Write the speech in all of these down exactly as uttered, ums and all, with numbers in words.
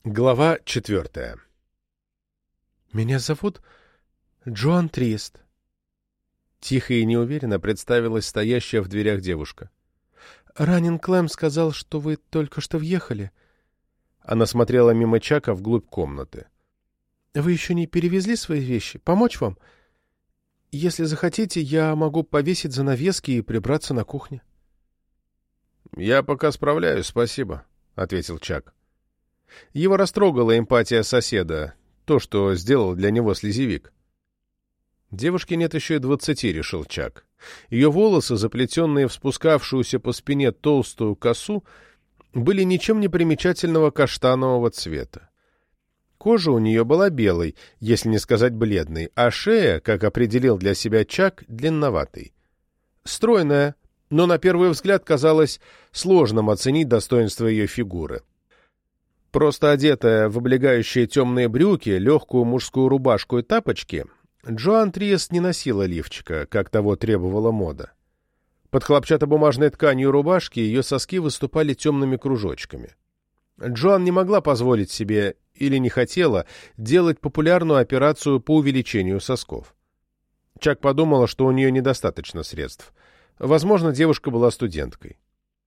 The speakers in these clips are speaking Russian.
Глава четвертая. «Меня зовут Джоан Триест», — тихо и неуверенно представилась стоящая в дверях девушка. «Ранин Клэм сказал, что вы только что въехали». Она смотрела мимо Чака вглубь комнаты. «Вы еще не перевезли свои вещи? Помочь вам? Если захотите, я могу повесить занавески и прибраться на кухне». «Я пока справляюсь, спасибо», — ответил Чак. Его растрогала эмпатия соседа, то, что сделал для него слезевик. Девушке нет еще и двадцати, решил Чак. Ее волосы, заплетенные в спускавшуюся по спине толстую косу, были ничем не примечательного каштанового цвета. Кожа у нее была белой, если не сказать бледной, а шея, как определил для себя Чак, длинноватой. Стройная, но на первый взгляд казалось сложным оценить достоинство ее фигуры. Просто одетая в облегающие темные брюки, легкую мужскую рубашку и тапочки, Джоан Триест не носила лифчика, как того требовала мода. Под хлопчатобумажной тканью рубашки ее соски выступали темными кружочками. Джоан не могла позволить себе, или не хотела, делать популярную операцию по увеличению сосков. Чак подумала, что у нее недостаточно средств. Возможно, девушка была студенткой.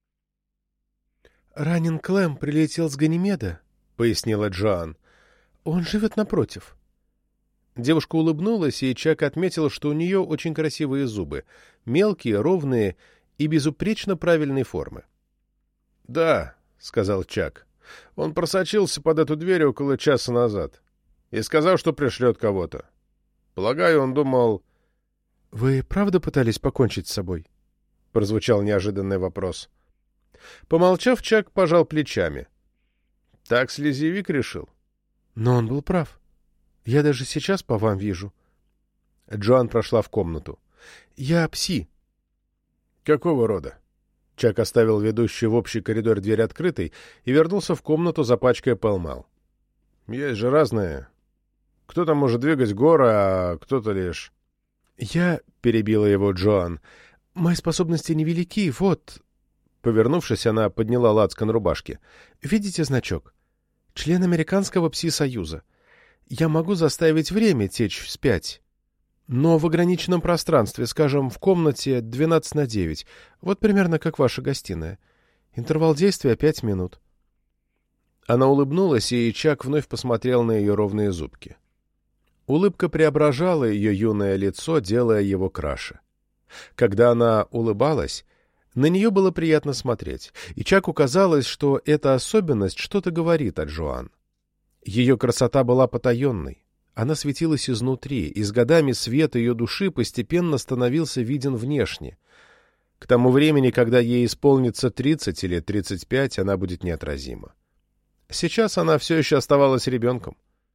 «Ранин Клэм прилетел с Ганимеда», — пояснила Джоан. «Он живет напротив». Девушка улыбнулась, и Чак отметил, что у нее очень красивые зубы, мелкие, ровные и безупречно правильной формы. «Да», — сказал Чак, — «он просочился под эту дверь около часа назад и сказал, что пришлет кого-то. Полагаю, он думал...» «Вы правда пытались покончить с собой?» — прозвучал неожиданный вопрос. Помолчав, Чак пожал плечами. Так слезевик решил. Но он был прав. Я даже сейчас по вам вижу. Джоан прошла в комнату. Я пси. Какого рода? Чак оставил ведущую в общий коридор дверь открытой и вернулся в комнату, запачкая пэлмэл. Есть же разные. Кто-то может двигать горы, а кто-то лишь... Я, — перебила его Джоан, — мои способности невелики, вот... Повернувшись, она подняла лацкан рубашки. «Видите значок? Член Американского пси-союза. Я могу заставить время течь вспять. Но в ограниченном пространстве, скажем, в комнате двенадцать на девять. Вот примерно как ваша гостиная. Интервал действия пять минут». Она улыбнулась, и Чак вновь посмотрел на ее ровные зубки. Улыбка преображала ее юное лицо, делая его краше. Когда она улыбалась, на нее было приятно смотреть, и Чаку казалось, что эта особенность что-то говорит о Джоан. Ее красота была потаенной, она светилась изнутри, и с годами свет ее души постепенно становился виден внешне. К тому времени, когда ей исполнится тридцать или тридцать пять, она будет неотразима. Сейчас она все еще оставалась ребенком.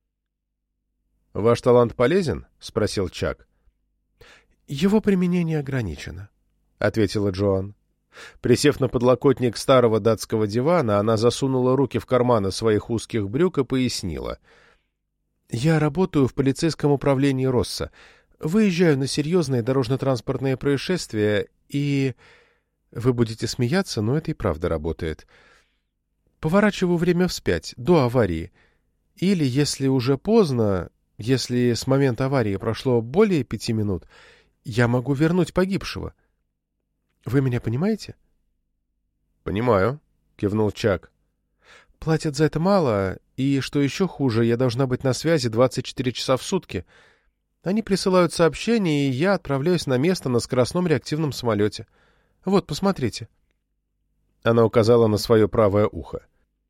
«Ваш талант полезен?» — спросил Чак. «Его применение ограничено», — ответила Джоан. Присев на подлокотник старого датского дивана, она засунула руки в карманы своих узких брюк и пояснила. «Я работаю в полицейском управлении Росса. Выезжаю на серьезные дорожно-транспортные происшествия, и... Вы будете смеяться, но это и правда работает. Поворачиваю время вспять, до аварии. Или, если уже поздно, если с момента аварии прошло более пяти минут, я могу вернуть погибшего. Вы меня понимаете?» «Понимаю», — кивнул Чак. «Платят за это мало, и, что еще хуже, я должна быть на связи двадцать четыре часа в сутки. Они присылают сообщения, и я отправляюсь на место на скоростном реактивном самолете. Вот, посмотрите». Она указала на свое правое ухо.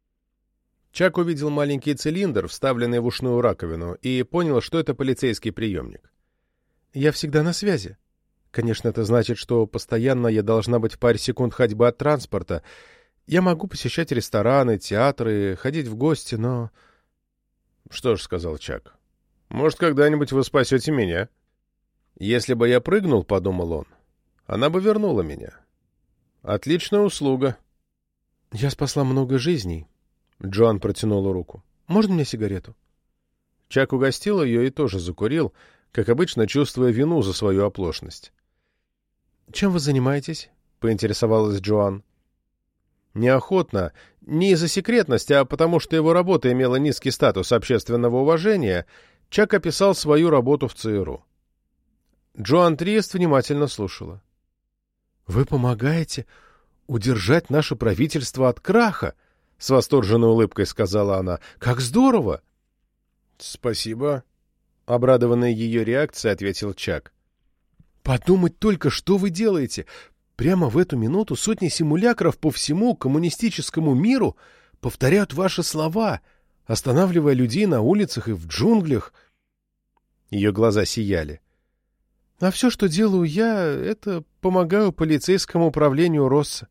Чак увидел маленький цилиндр, вставленный в ушную раковину, и понял, что это полицейский приемник. «Я всегда на связи. Конечно, это значит, что постоянно я должна быть в паре секунд ходьбы от транспорта. Я могу посещать рестораны, театры, ходить в гости, но...» «Что ж», — сказал Чак, — «может, когда-нибудь вы спасете меня?» «Если бы я прыгнул, — подумал он, — она бы вернула меня. Отличная услуга». «Я спасла много жизней». Джоан протянула руку. «Можно мне сигарету?» Чак угостил ее и тоже закурил, как обычно, чувствуя вину за свою оплошность. «Чем вы занимаетесь?» — поинтересовалась Джоан. Неохотно, не из-за секретности, а потому что его работа имела низкий статус общественного уважения, Чак описал свою работу в ЦРУ. Джоан Триест внимательно слушала. «Вы помогаете удержать наше правительство от краха?» — с восторженной улыбкой сказала она. «Как здорово!» «Спасибо», — обрадованный ее реакцией ответил Чак. «Подумать только, что вы делаете! Прямо в эту минуту сотни симулякров по всему коммунистическому миру повторяют ваши слова, останавливая людей на улицах и в джунглях». Ее глаза сияли. «А все, что делаю я, это помогаю полицейскому управлению Росса».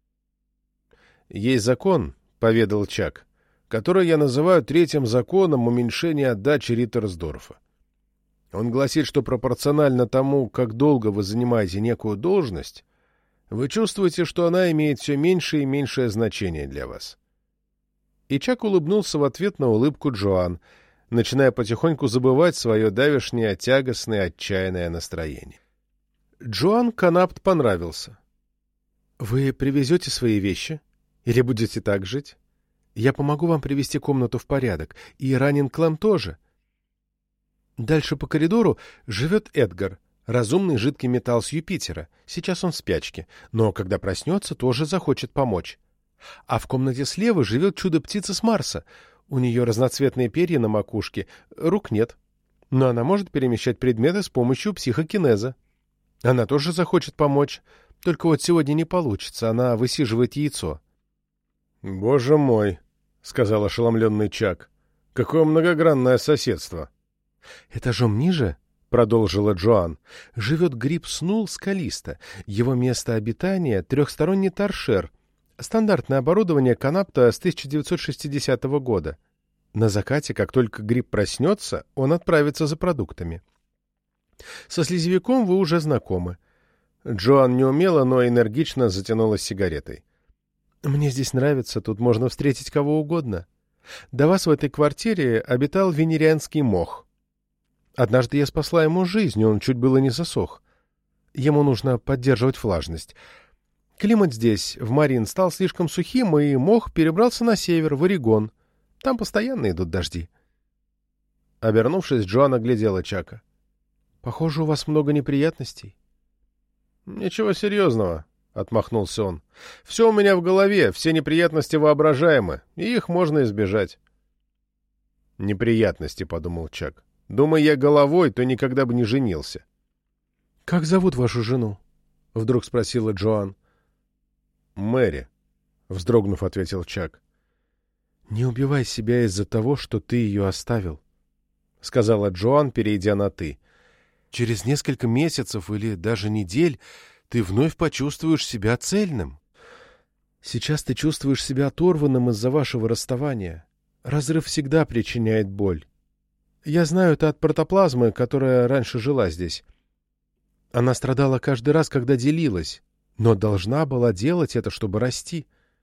«Есть закон», — поведал Чак, — «который я называю третьим законом уменьшения отдачи Риттерсдорфа. Он гласит, что пропорционально тому, как долго вы занимаете некую должность, вы чувствуете, что она имеет все меньшее и меньшее значение для вас». И Чак улыбнулся в ответ на улыбку Джоан, начиная потихоньку забывать свое давешнее тягостное отчаянное настроение. Джоан Канапт понравился. «Вы привезете свои вещи? Или будете так жить? Я помогу вам привести комнату в порядок, и Раннин Клэм тоже. Дальше по коридору живет Эдгар, разумный жидкий металл с Юпитера. Сейчас он в спячке, но когда проснется, тоже захочет помочь. А в комнате слева живет чудо-птица с Марса. У нее разноцветные перья на макушке, рук нет. Но она может перемещать предметы с помощью психокинеза. Она тоже захочет помочь, только вот сегодня не получится, она высиживает яйцо». «Боже мой», — сказал ошеломленный Чак, — «какое многогранное соседство». «Этажом ниже, — продолжила Джоан, — живет гриб Снул скалиста. Его место обитания — трехсторонний торшер, стандартное оборудование Канапта с тысяча девятьсот шестидесятого года. На закате, как только гриб проснется, он отправится за продуктами. Со слизевиком вы уже знакомы». Джоан неумело, но энергично затянулась сигаретой. «Мне здесь нравится, тут можно встретить кого угодно. До вас в этой квартире обитал венерианский мох. Однажды я спасла ему жизнь, он чуть было не засох. Ему нужно поддерживать влажность. Климат здесь, в Марин, стал слишком сухим, и мох перебрался на север, в Орегон. Там постоянно идут дожди». Обернувшись, Джоан оглядела Чака. «Похоже, у вас много неприятностей». «Ничего серьезного», — отмахнулся он. «Все у меня в голове, все неприятности воображаемы, и их можно избежать». «Неприятности», — подумал Чак. «Думай я головой, то никогда бы не женился». «Как зовут вашу жену?» — вдруг спросила Джоан. «Мэри», — вздрогнув, ответил Чак. «Не убивай себя из-за того, что ты ее оставил», — сказала Джоан, перейдя на «ты». «Через несколько месяцев или даже недель ты вновь почувствуешь себя цельным. Сейчас ты чувствуешь себя оторванным из-за вашего расставания. Разрыв всегда причиняет боль. Я знаю это от протоплазмы, которая раньше жила здесь. Она страдала каждый раз, когда делилась, но должна была делать это, чтобы расти».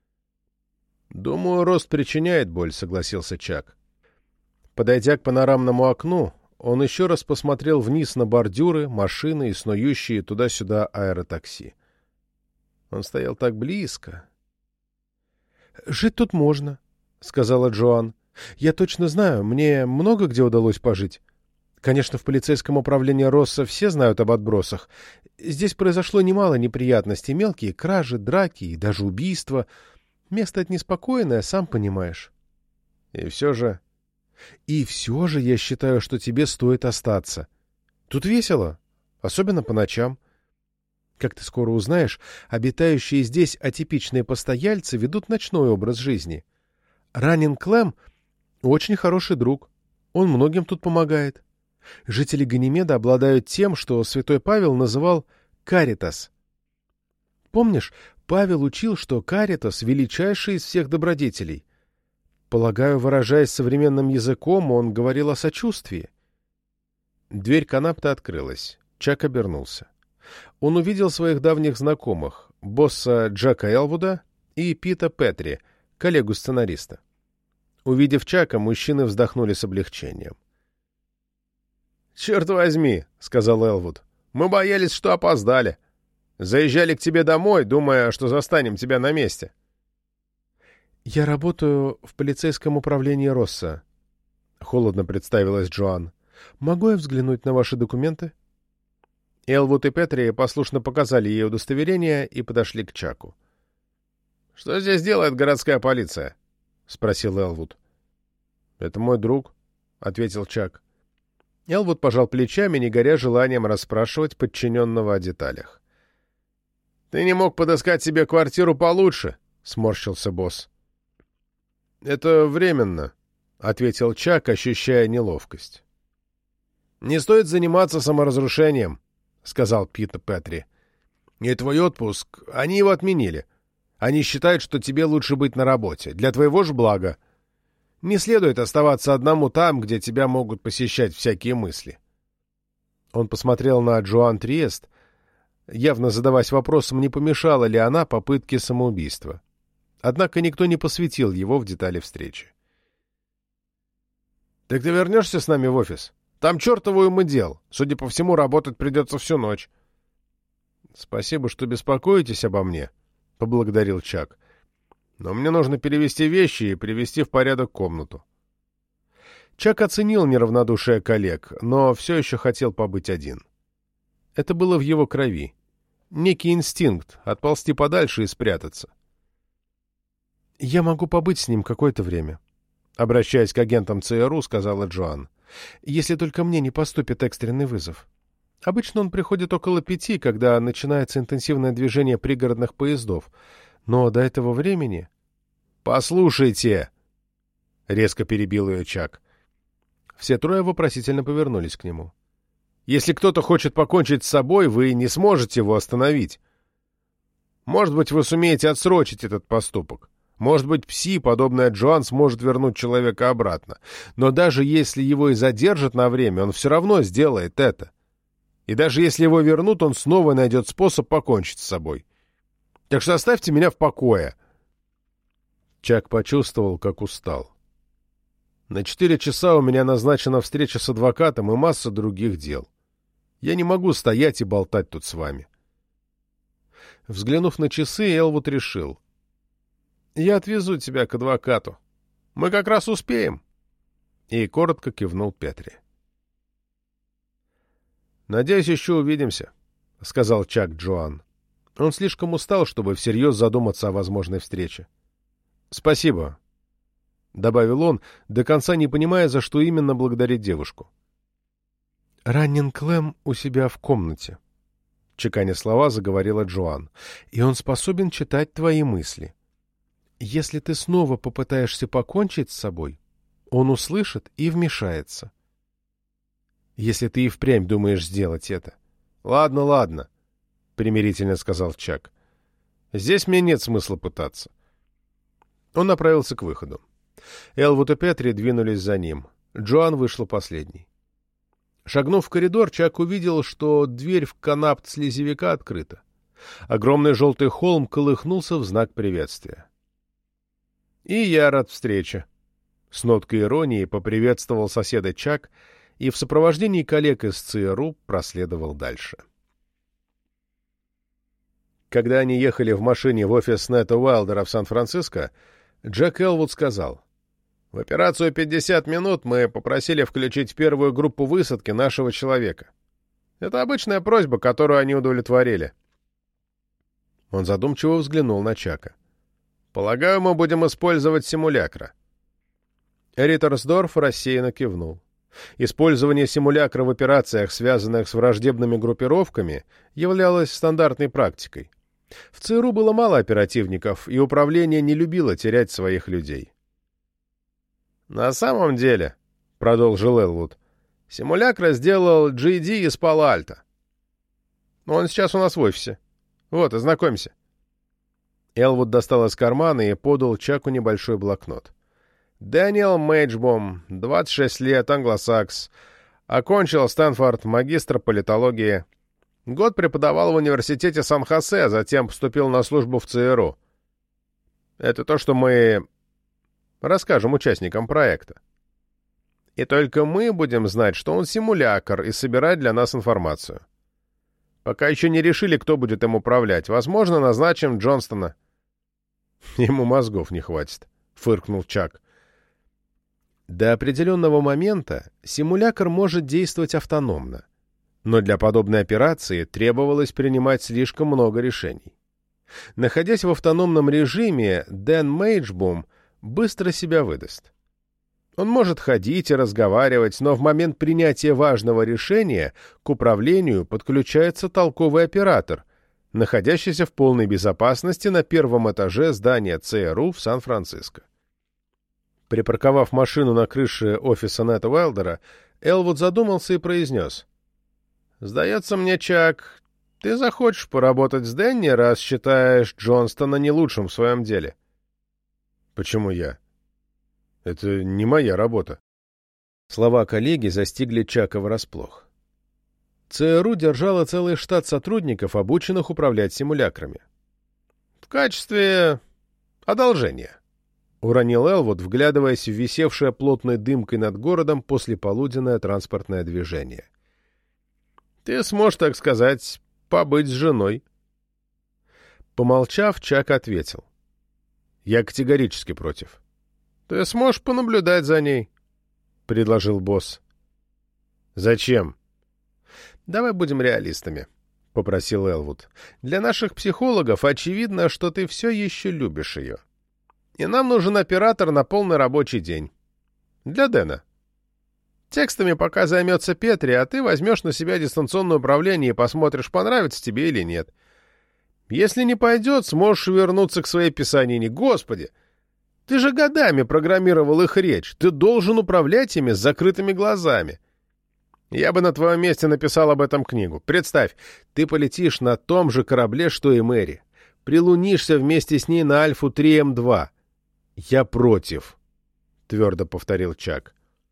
«Думаю, рост причиняет боль», — согласился Чак. Подойдя к панорамному окну, он еще раз посмотрел вниз на бордюры, машины и снующие туда-сюда аэротакси. Он стоял так близко. «Жить тут можно», — сказала Джоан. «Я точно знаю, мне много где удалось пожить. Конечно, в полицейском управлении Росса все знают об отбросах. Здесь произошло немало неприятностей, мелкие кражи, драки и даже убийства. Место это неспокойное, сам понимаешь». «И все же...» «И все же я считаю, что тебе стоит остаться. Тут весело, особенно по ночам. Как ты скоро узнаешь, обитающие здесь атипичные постояльцы ведут ночной образ жизни. Раннин Клэм — очень хороший друг, он многим тут помогает. Жители Ганимеда обладают тем, что святой Павел называл «каритас». Помнишь, Павел учил, что каритас — величайший из всех добродетелей. Полагаю, выражаясь современным языком, он говорил о сочувствии». Дверь Канапта открылась. Чак обернулся. Он увидел своих давних знакомых, босса Джака Элвуда и Пита Петри, коллегу-сценариста. Увидев Чака, мужчины вздохнули с облегчением. «Черт возьми», — сказал Элвуд, — «мы боялись, что опоздали. Заезжали к тебе домой, думая, что застанем тебя на месте». «Я работаю в полицейском управлении Росса», — холодно представилась Джоан. «Могу я взглянуть на ваши документы?» Элвуд и Петри послушно показали ей удостоверение и подошли к Чаку. «Что здесь делает городская полиция?» — спросил Элвуд. «Это мой друг», — ответил Чак. Элвуд пожал плечами, не горя желанием расспрашивать подчиненного о деталях. «Ты не мог подыскать себе квартиру получше?» — сморщился босс. «Это временно», — ответил Чак, ощущая неловкость. «Не стоит заниматься саморазрушением», — сказал Пит Петри. «И твой отпуск, они его отменили. Они считают, что тебе лучше быть на работе, для твоего же блага. Не следует оставаться одному там, где тебя могут посещать всякие мысли». Он посмотрел на Джоан Триест, явно задаваясь вопросом, не помешала ли она попытке самоубийства. Однако никто не посвятил его в детали встречи. «Так ты вернешься с нами в офис? Там чертову ему дел. Судя по всему, работать придется всю ночь». «Спасибо, что беспокоитесь обо мне», — поблагодарил Чак. «Но мне нужно перевести вещи и привести в порядок комнату». Чак оценил неравнодушие коллег, но все еще хотел побыть один. Это было в его крови. Некий инстинкт — отползти подальше и спрятаться. «Я могу побыть с ним какое-то время», — обращаясь к агентам ЦРУ, сказала Джоан. «Если только мне не поступит экстренный вызов. Обычно он приходит около пяти, когда начинается интенсивное движение пригородных поездов. Но до этого времени...» «Послушайте!» — резко перебил ее Чак. Все трое вопросительно повернулись к нему. «Если кто-то хочет покончить с собой, вы не сможете его остановить. Может быть, вы сумеете отсрочить этот поступок. Может быть, пси, подобная Джоан, сможет вернуть человека обратно. Но даже если его и задержат на время, он все равно сделает это. И даже если его вернут, он снова найдет способ покончить с собой. Так что оставьте меня в покое». Чак почувствовал, как устал. «На четыре часа у меня назначена встреча с адвокатом и масса других дел. Я не могу стоять и болтать тут с вами». Взглянув на часы, Элвуд решил: «Я отвезу тебя к адвокату. Мы как раз успеем». И коротко кивнул Петри. «Надеюсь, еще увидимся», — сказал Чак Джоан. Он слишком устал, чтобы всерьез задуматься о возможной встрече. «Спасибо», — добавил он, до конца не понимая, за что именно благодарить девушку. «Раннин Клэм у себя в комнате», — чеканя слова заговорила Джоан, — «и он способен читать твои мысли. Если ты снова попытаешься покончить с собой, он услышит и вмешается. Если ты и впрямь думаешь сделать это». «Ладно, ладно», — примирительно сказал Чак. «Здесь мне нет смысла пытаться». Он направился к выходу. Элвуд и Петри двинулись за ним. Джоан вышла последней. Шагнув в коридор, Чак увидел, что дверь в канапт слизевика открыта. Огромный желтый холм колыхнулся в знак приветствия. «И я рад встрече», — с ноткой иронии поприветствовал соседа Чак и в сопровождении коллег из ЦРУ проследовал дальше. Когда они ехали в машине в офис Нета Уайлдера в Сан-Франциско, Джек Элвуд сказал: «В операцию пятьдесят минут мы попросили включить в первую группу высадки нашего человека. Это обычная просьба, которую они удовлетворили». Он задумчиво взглянул на Чака. «Полагаю, мы будем использовать симулякра». Риттерсдорф рассеянно кивнул. Использование симулякра в операциях, связанных с враждебными группировками, являлось стандартной практикой. В ЦРУ было мало оперативников, и управление не любило терять своих людей. «На самом деле», — продолжил Элвуд, — «симулякра сделал Джей Ди из Пало-Альто. Он сейчас у нас в офисе. Вот, ознакомься». Элвуд достал из кармана и подал Чаку небольшой блокнот. «Дэниел Мэйджбом, двадцать шесть лет, англосакс. Окончил Стэнфорд, магистр политологии. Год преподавал в университете Сан-Хосе, а затем поступил на службу в ЦРУ. Это то, что мы расскажем участникам проекта. И только мы будем знать, что он симулякр и собирать для нас информацию. Пока еще не решили, кто будет им управлять. Возможно, назначим Джонстона». «Ему мозгов не хватит», фыркнул Чак. До определенного момента симулятор может действовать автономно, но для подобной операции требовалось принимать слишком много решений. Находясь в автономном режиме, Дэн Мейджбум быстро себя выдаст. Он может ходить и разговаривать, но в момент принятия важного решения к управлению подключается толковый оператор, находящийся в полной безопасности на первом этаже здания ЦРУ в Сан-Франциско. Припарковав машину на крыше офиса Нета Уайлдера, Элвуд задумался и произнес: «Сдается мне, Чак, ты захочешь поработать с Дэнни, раз считаешь Джонстона не лучшим в своем деле». «Почему я? Это не моя работа». Слова коллеги застигли Чака врасплох. ЦРУ держала целый штат сотрудников, обученных управлять симулякрами. «В качестве одолжения», — уронил Элвуд, вглядываясь в висевшее плотной дымкой над городом послеполуденное транспортное движение. «Ты сможешь, так сказать, побыть с женой». Помолчав, Чак ответил: «Я категорически против». «Ты сможешь понаблюдать за ней», — предложил босс. «Зачем?» «Давай будем реалистами», — попросил Элвуд. «Для наших психологов очевидно, что ты все еще любишь ее. И нам нужен оператор на полный рабочий день. Для Дэна. Текстами пока займется Петри, а ты возьмешь на себя дистанционное управление и посмотришь, понравится тебе или нет. Если не пойдет, сможешь вернуться к своей писанине. Господи! Ты же годами программировал их речь. Ты должен управлять ими с закрытыми глазами. Я бы на твоем месте написал об этом книгу. Представь, ты полетишь на том же корабле, что и Мэри. Прилунишься вместе с ней на Альфу три эм два. Я против, — твердо повторил Чак.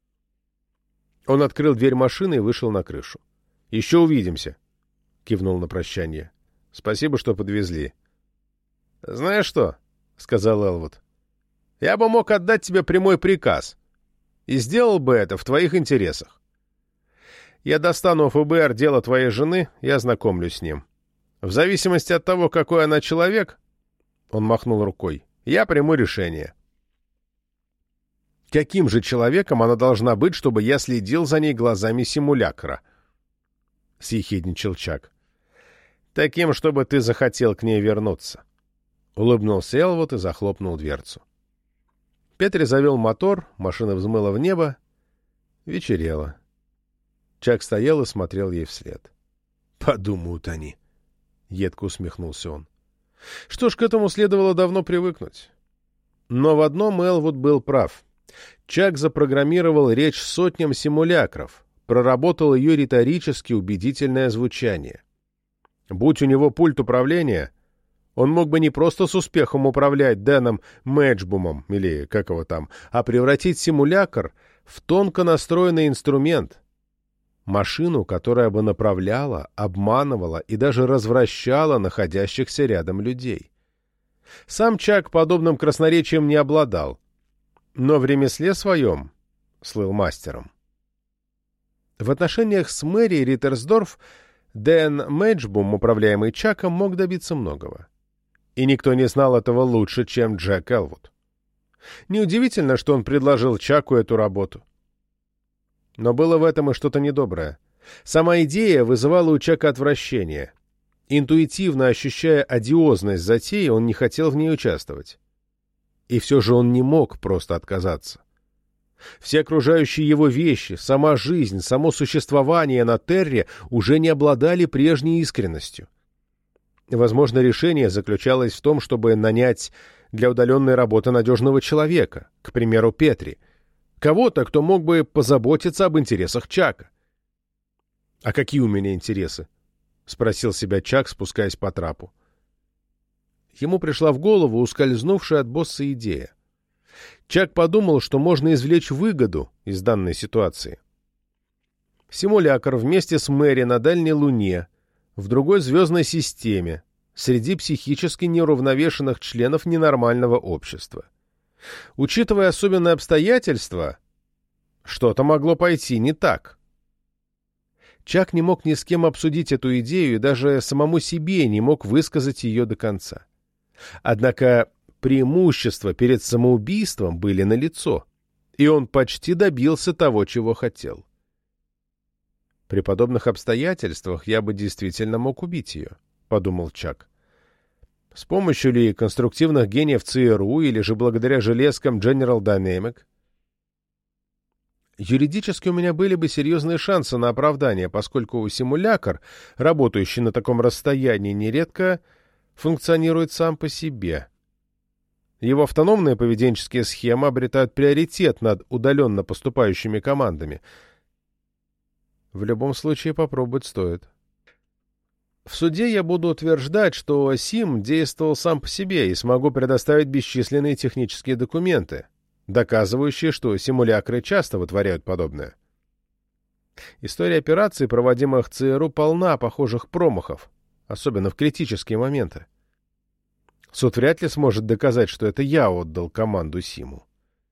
Он открыл дверь машины и вышел на крышу. «Еще увидимся», — кивнул на прощание. «Спасибо, что подвезли». «Знаешь что?» — сказал Элвуд. «Я бы мог отдать тебе прямой приказ. И сделал бы это в твоих интересах. Я достану у ФБР дело твоей жены и ознакомлюсь с ним. В зависимости от того, какой она человек, — он махнул рукой, — я приму решение». «Каким же человеком она должна быть, чтобы я следил за ней глазами симулякра?» — съехидничал Чак. «Таким, чтобы ты захотел к ней вернуться». Улыбнулся Элвуд и захлопнул дверцу. Петри завел мотор, машина взмыла в небо. Вечерело. Чак стоял и смотрел ей вслед. «Подумают они», — едко усмехнулся он. Что ж, к этому следовало давно привыкнуть. Но в одном Элвуд был прав. Чак запрограммировал речь сотням симулякров, проработал ее риторически убедительное звучание. Будь у него пульт управления, он мог бы не просто с успехом управлять Дэном Мэджбумом, или как его там, а превратить симулякр в тонко настроенный инструмент, машину, которая бы направляла, обманывала и даже развращала находящихся рядом людей. Сам Чак подобным красноречием не обладал, но в ремесле своем слыл мастером. В отношениях с Мэри Риттерсдорф Дэн Мэджбум, управляемый Чаком, мог добиться многого. И никто не знал этого лучше, чем Джек Элвуд. Неудивительно, что он предложил Чаку эту работу. Но было в этом и что-то недоброе. Сама идея вызывала у Чака отвращение. Интуитивно ощущая одиозность затеи, он не хотел в ней участвовать. И все же он не мог просто отказаться. Все окружающие его вещи, сама жизнь, само существование на Терре уже не обладали прежней искренностью. Возможно, решение заключалось в том, чтобы нанять для удаленной работы надежного человека, к примеру, Петри, кого-то, кто мог бы позаботиться об интересах Чака. «А какие у меня интересы?» — спросил себя Чак, спускаясь по трапу. Ему пришла в голову ускользнувшая от босса идея. Чак подумал, что можно извлечь выгоду из данной ситуации. Симулякр вместе с Мэри на дальней Луне, в другой звездной системе, среди психически неуравновешенных членов ненормального общества. Учитывая особенные обстоятельства, что-то могло пойти не так. Чак не мог ни с кем обсудить эту идею и даже самому себе не мог высказать ее до конца. Однако преимущества перед самоубийством были налицо, и он почти добился того, чего хотел. «При подобных обстоятельствах я бы действительно мог убить ее», — подумал Чак. С помощью ли конструктивных гениев ЦРУ или же благодаря железкам General Dynamics? Юридически у меня были бы серьезные шансы на оправдание, поскольку симулятор, работающий на таком расстоянии, нередко функционирует сам по себе. Его автономные поведенческие схемы обретают приоритет над удаленно поступающими командами. В любом случае попробовать стоит. В суде я буду утверждать, что Сим действовал сам по себе и смогу предоставить бесчисленные технические документы, доказывающие, что симулякры часто вытворяют подобное. История операций, проводимых ЦРУ, полна похожих промахов, особенно в критические моменты. Суд вряд ли сможет доказать, что это я отдал команду Симу.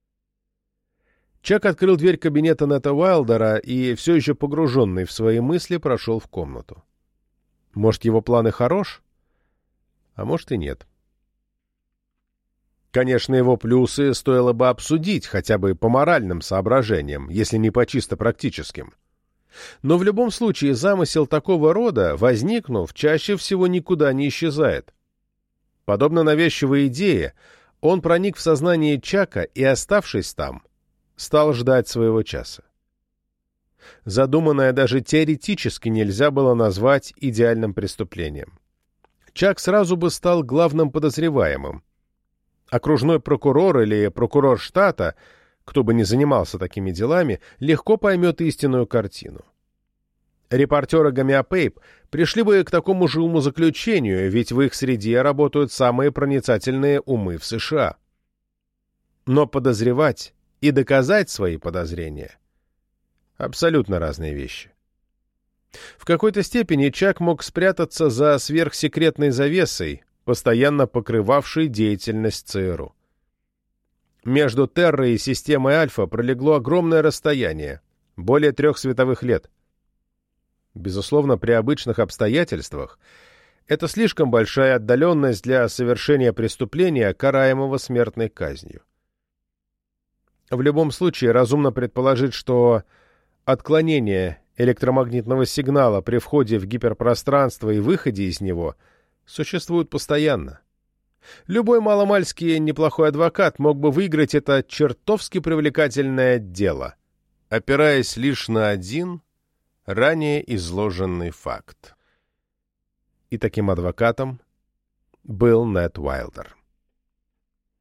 Чак открыл дверь кабинета Нета Уайлдера и, все еще погруженный в свои мысли, прошел в комнату. Может, его план и хорош, а может и нет. Конечно, его плюсы стоило бы обсудить хотя бы по моральным соображениям, если не по чисто практическим. Но в любом случае замысел такого рода, возникнув, чаще всего никуда не исчезает. Подобно навязчивой идее, он проник в сознание Чака и, оставшись там, стал ждать своего часа. Задуманное даже теоретически нельзя было назвать идеальным преступлением. Чак сразу бы стал главным подозреваемым. Окружной прокурор или прокурор штата, кто бы ни занимался такими делами, легко поймет истинную картину. Репортеры Гомеопейп пришли бы к такому же умозаключению, ведь в их среде работают самые проницательные умы в США. Но подозревать и доказать свои подозрения — абсолютно разные вещи. В какой-то степени Чак мог спрятаться за сверхсекретной завесой, постоянно покрывавшей деятельность ЦРУ. Между Террой и системой Альфа пролегло огромное расстояние, более трех световых лет. Безусловно, при обычных обстоятельствах это слишком большая отдаленность для совершения преступления, караемого смертной казнью. В любом случае, разумно предположить, что отклонение электромагнитного сигнала при входе в гиперпространство и выходе из него существуют постоянно. Любой маломальски неплохой адвокат мог бы выиграть это чертовски привлекательное дело, опираясь лишь на один ранее изложенный факт. И таким адвокатом был Нет Уайлдер.